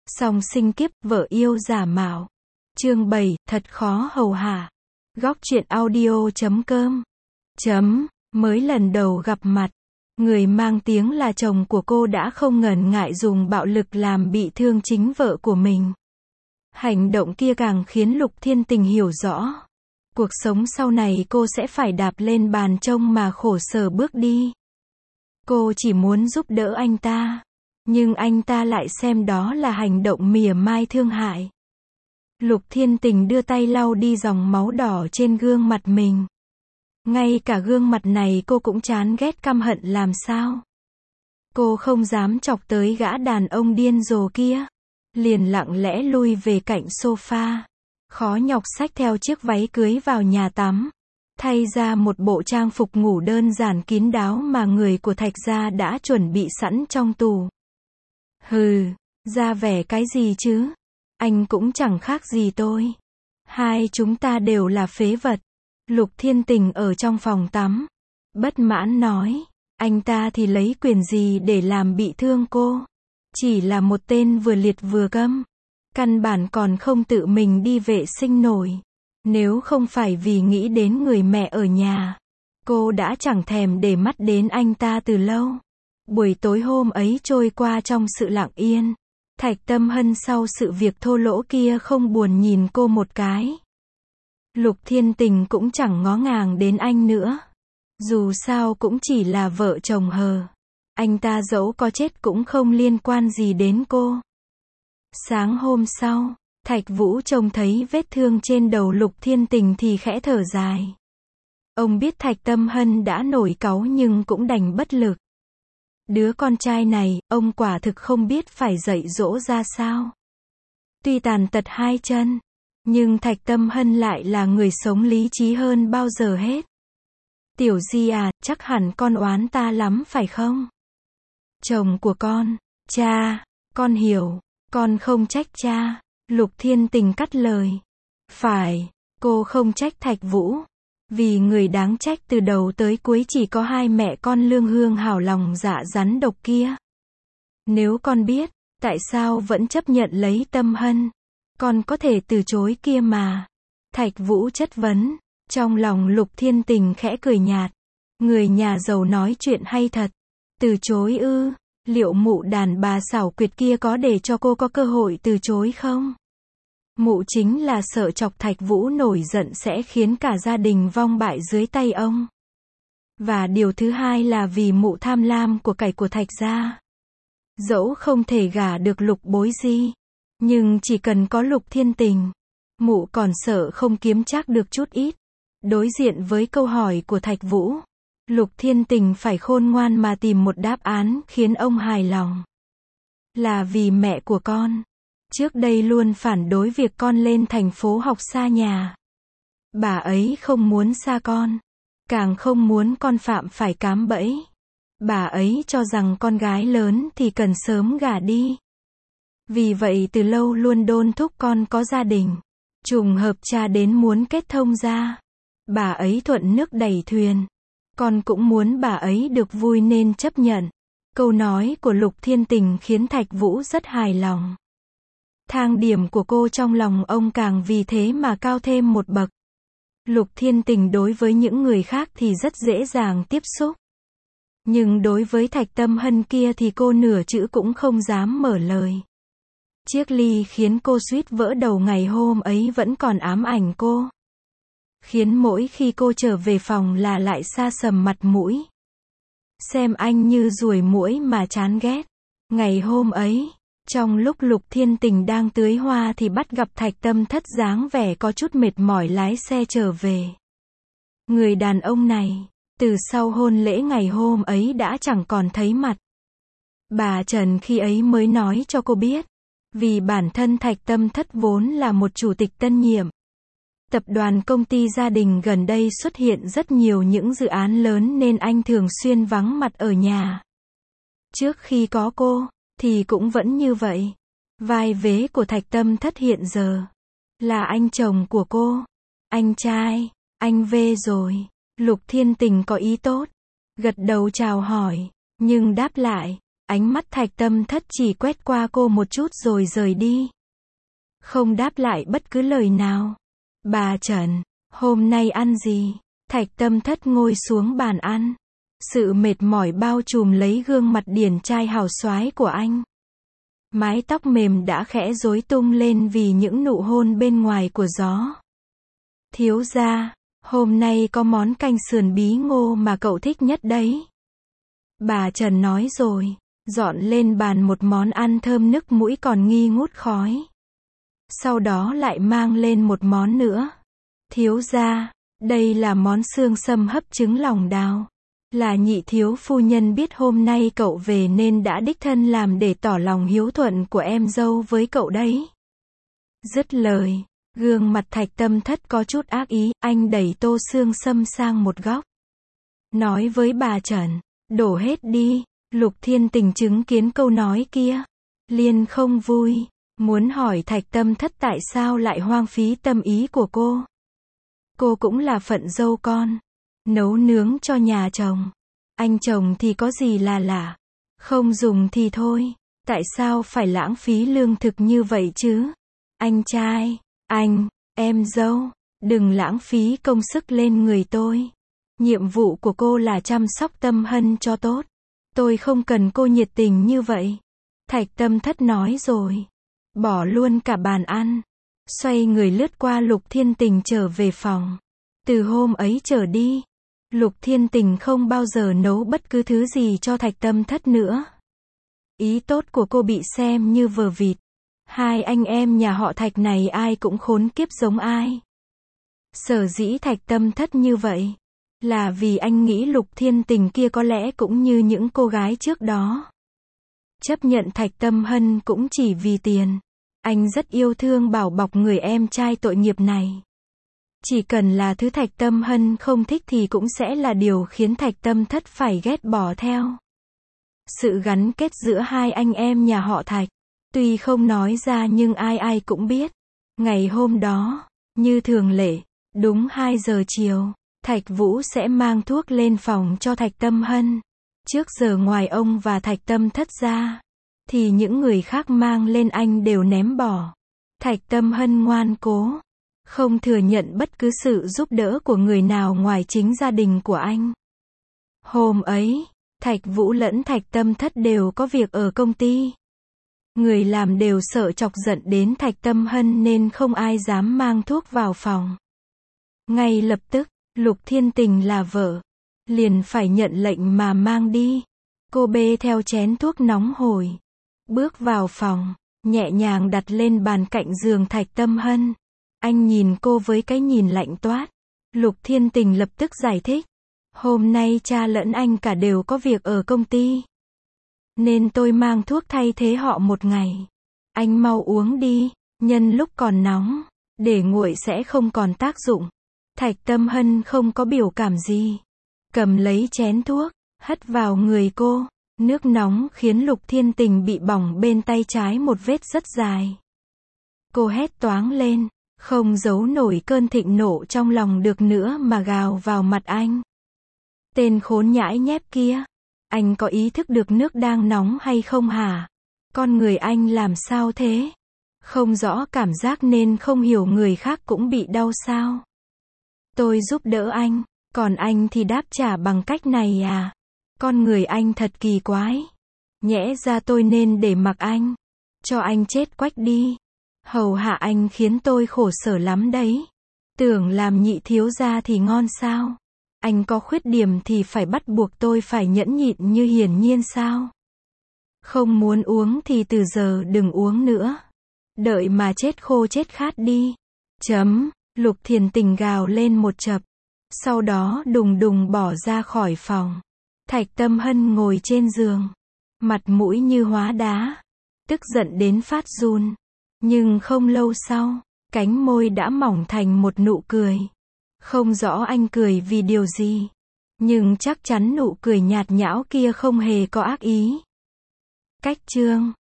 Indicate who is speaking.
Speaker 1: Song sinh kiếp, vợ yêu giả mạo. Chương 7, thật khó hầu hạ. Góc truyện audio.com. Mới lần đầu gặp mặt, người mang tiếng là chồng của cô đã không ngần ngại dùng bạo lực làm bị thương chính vợ của mình. Hành động kia càng khiến Lục Thiên Tình hiểu rõ. Cuộc sống sau này cô sẽ phải đạp lên bàn trông mà khổ sở bước đi. Cô chỉ muốn giúp đỡ anh ta, nhưng anh ta lại xem đó là hành động mỉa mai thương hại. Lục Thiên Tình đưa tay lau đi dòng máu đỏ trên gương mặt mình. Ngay cả gương mặt này cô cũng chán ghét căm hận làm sao. Cô không dám chọc tới gã đàn ông điên rồ kia. Liền lặng lẽ lui về cạnh sofa. Khó nhọc xách theo chiếc váy cưới vào nhà tắm. Thay ra một bộ trang phục ngủ đơn giản kín đáo mà người của Thạch gia đã chuẩn bị sẵn trong tủ. Hừ, ra vẻ cái gì chứ? Anh cũng chẳng khác gì tôi. Hai chúng ta đều là phế vật. Lục Thiên Tình ở trong phòng tắm. Bất mãn nói, anh ta thì lấy quyền gì để làm bị thương cô? Chỉ là một tên vừa liệt vừa câm. Căn bản còn không tự mình đi vệ sinh nổi. Nếu không phải vì nghĩ đến người mẹ ở nhà, cô đã chẳng thèm để mắt đến anh ta từ lâu. Buổi tối hôm ấy trôi qua trong sự lặng yên. Thạch Tâm Hân sau sự việc thô lỗ kia không buồn nhìn cô một cái. Lục Thiên Tình cũng chẳng ngó ngàng đến anh nữa. Dù sao cũng chỉ là vợ chồng hờ. Anh ta dẫu có chết cũng không liên quan gì đến cô. Sáng hôm sau, Thạch Vũ trông thấy vết thương trên đầu Lục Thiên Tình thì khẽ thở dài. Ông biết Thạch Tâm Hân đã nổi cáu nhưng cũng đành bất lực. Đứa con trai này, ông quả thực không biết phải dạy dỗ ra sao. Tuy tàn tật hai chân, nhưng Thạch Tâm Hân lại là người sống lý trí hơn bao giờ hết. Tiểu Di à, chắc hẳn con oán ta lắm phải không? Chồng của con, cha, con hiểu, con không trách cha. Lục Thiên Tình cắt lời. Phải, cô không trách Thạch Vũ. Vì người đáng trách từ đầu tới cuối chỉ có hai mẹ con lương hương hảo lòng dạ rắn độc kia. Nếu con biết, tại sao vẫn chấp nhận lấy Tâm Hân? Con có thể từ chối kia mà. Thạch Vũ chất vấn. Trong lòng Lục Thiên Tình khẽ cười nhạt. Người nhà giàu nói chuyện hay thật. Từ chối ư? Liệu mụ đàn bà xảo quyệt kia có để cho cô có cơ hội từ chối không? Mụ chính là sợ chọc Thạch Vũ nổi giận sẽ khiến cả gia đình vong bại dưới tay ông. Và điều thứ hai là vì mụ tham lam của cải của Thạch gia. Dẫu không thể gả được Lục Bối Di, nhưng chỉ cần có Lục Thiên Tình, mụ còn sợ không kiếm trác được chút ít. Đối diện với câu hỏi của Thạch Vũ, Lục Thiên Tình phải khôn ngoan mà tìm một đáp án khiến ông hài lòng. Là vì mẹ của con. Trước đây luôn phản đối việc con lên thành phố học xa nhà. Bà ấy không muốn xa con. Càng không muốn con phạm phải cám bẫy. Bà ấy cho rằng con gái lớn thì cần sớm gả đi. Vì vậy từ lâu luôn đôn thúc con có gia đình. Trùng hợp cha đến muốn kết thông gia. Bà ấy thuận nước đẩy thuyền. Con cũng muốn bà ấy được vui nên chấp nhận. Câu nói của Lục Thiên Tình khiến Thạch Vũ rất hài lòng. Thang điểm của cô trong lòng ông càng vì thế mà cao thêm một bậc. Lục Thiên Tình đối với những người khác thì rất dễ dàng tiếp xúc. Nhưng đối với Thạch Tâm Hân kia thì cô nửa chữ cũng không dám mở lời. Chiếc ly khiến cô suýt vỡ đầu ngày hôm ấy vẫn còn ám ảnh cô. Khiến mỗi khi cô trở về phòng là lại sa sầm mặt mũi. Xem anh như ruồi muỗi mà chán ghét. Ngày hôm ấy, trong lúc Lục Thiên Tình đang tưới hoa thì bắt gặp Thạch Tâm Thất dáng vẻ có chút mệt mỏi lái xe trở về. Người đàn ông này, từ sau hôn lễ ngày hôm ấy đã chẳng còn thấy mặt. Bà Trần khi ấy mới nói cho cô biết. Vì bản thân Thạch Tâm Thất vốn là một chủ tịch tân nhiệm. Tập đoàn công ty gia đình gần đây xuất hiện rất nhiều những dự án lớn nên anh thường xuyên vắng mặt ở nhà. Trước khi có cô, thì cũng vẫn như vậy. Vai vế của Thạch Tâm Thất hiện giờ là anh chồng của cô. Anh trai, anh về rồi. Lục Thiên Tình có ý tốt. Gật đầu chào hỏi, nhưng đáp lại, Ánh mắt Thạch Tâm Thất chỉ quét qua cô một chút rồi rời đi. Không đáp lại bất cứ lời nào. Bà Trần, hôm nay ăn gì? Thạch Tâm Thất ngồi xuống bàn ăn. Sự mệt mỏi bao trùm lấy gương mặt điển trai hào xoái của anh. Mái tóc mềm đã khẽ rối tung lên vì những nụ hôn bên ngoài của gió. Thiếu gia, hôm nay có món canh sườn bí ngô mà cậu thích nhất đấy. Bà Trần nói rồi, dọn lên bàn một món ăn thơm nức mũi còn nghi ngút khói. Sau đó lại mang lên một món nữa. Thiếu gia, đây là món xương sâm hấp trứng lòng đào. Là nhị thiếu phu nhân biết hôm nay cậu về nên đã đích thân làm để tỏ lòng hiếu thuận của em dâu với cậu đấy. Dứt lời, gương mặt Thạch Tâm Thất có chút ác ý, anh đẩy tô xương sâm sang một góc. Nói với bà Trần, đổ hết đi. Lục Thiên Tình chứng kiến câu nói kia, liền không vui, muốn hỏi Thạch Tâm Thất tại sao lại hoang phí tâm ý của cô. Cô cũng là phận dâu con, nấu nướng cho nhà chồng. Anh chồng thì có gì là lạ, không dùng thì thôi, tại sao phải lãng phí lương thực như vậy chứ? Anh trai, em dâu, đừng lãng phí công sức lên người tôi. Nhiệm vụ của cô là chăm sóc Tâm Hân cho tốt. Tôi không cần cô nhiệt tình như vậy. Thạch Tâm Thất nói rồi. Bỏ luôn cả bàn ăn. Xoay người lướt qua Lục Thiên Tình trở về phòng. Từ hôm ấy trở đi, Lục Thiên Tình không bao giờ nấu bất cứ thứ gì cho Thạch Tâm Thất nữa. Ý tốt của cô bị xem như vờ vịt. Hai anh em nhà họ Thạch này ai cũng khốn kiếp giống ai. Sở dĩ Thạch Tâm Thất như vậy, là vì anh nghĩ Lục Thiên Tình kia có lẽ cũng như những cô gái trước đó. Chấp nhận Thạch Tâm Hân cũng chỉ vì tiền. Anh rất yêu thương bảo bọc người em trai tội nghiệp này. Chỉ cần là thứ Thạch Tâm Hân không thích thì cũng sẽ là điều khiến Thạch Tâm Thất phải ghét bỏ theo. Sự gắn kết giữa hai anh em nhà họ Thạch, tuy không nói ra nhưng ai ai cũng biết. Ngày hôm đó, như thường lệ, đúng 2 giờ chiều, Thạch Vũ sẽ mang thuốc lên phòng cho Thạch Tâm Hân. Trước giờ ngoài ông và Thạch Tâm Thất ra, thì những người khác mang lên anh đều ném bỏ. Thạch Tâm Hân ngoan cố, không thừa nhận bất cứ sự giúp đỡ của người nào ngoài chính gia đình của anh. Hôm ấy, Thạch Vũ lẫn Thạch Tâm Thất đều có việc ở công ty. Người làm đều sợ chọc giận đến Thạch Tâm Hân nên không ai dám mang thuốc vào phòng. Ngay lập tức, Lục Thiên Tình là vợ, liền phải nhận lệnh mà mang đi. Cô bê theo chén thuốc nóng hổi, bước vào phòng, nhẹ nhàng đặt lên bàn cạnh giường Thạch Tâm Hân. Anh nhìn cô với cái nhìn lạnh toát. Lục Thiên Tình lập tức giải thích. Hôm nay cha lẫn anh cả đều có việc ở công ty, nên tôi mang thuốc thay thế họ một ngày. Anh mau uống đi, nhân lúc còn nóng, để nguội sẽ không còn tác dụng. Thạch Tâm Hân không có biểu cảm gì, cầm lấy chén thuốc, hất vào người cô. Nước nóng khiến Lục Thiên Tình bị bỏng bên tay trái một vết rất dài. Cô hét toáng lên, không giấu nổi cơn thịnh nộ trong lòng được nữa mà gào vào mặt anh. Tên khốn nhãi nhép kia, anh có ý thức được nước đang nóng hay không hả? Con người anh làm sao thế? Không rõ cảm giác nên không hiểu người khác cũng bị đau sao? Tôi giúp đỡ anh, còn anh thì đáp trả bằng cách này à? Con người anh thật kỳ quái. Nhẽ ra tôi nên để mặc anh, cho anh chết quách đi. Hầu hạ anh khiến tôi khổ sở lắm đấy. Tưởng làm nhị thiếu gia thì ngon sao? Anh có khuyết điểm thì phải bắt buộc tôi phải nhẫn nhịn như hiển nhiên sao? Không muốn uống thì từ giờ đừng uống nữa. Đợi mà chết khô chết khát đi. Lục Thiền Tình gào lên một chập. Sau đó đùng đùng bỏ ra khỏi phòng. Thạch Tâm Hân ngồi trên giường, mặt mũi như hóa đá, tức giận đến phát run. Nhưng không lâu sau, cánh môi đã mỏng thành một nụ cười. Không rõ anh cười vì điều gì, nhưng chắc chắn nụ cười nhạt nhẽo kia không hề có ác ý. Cách chương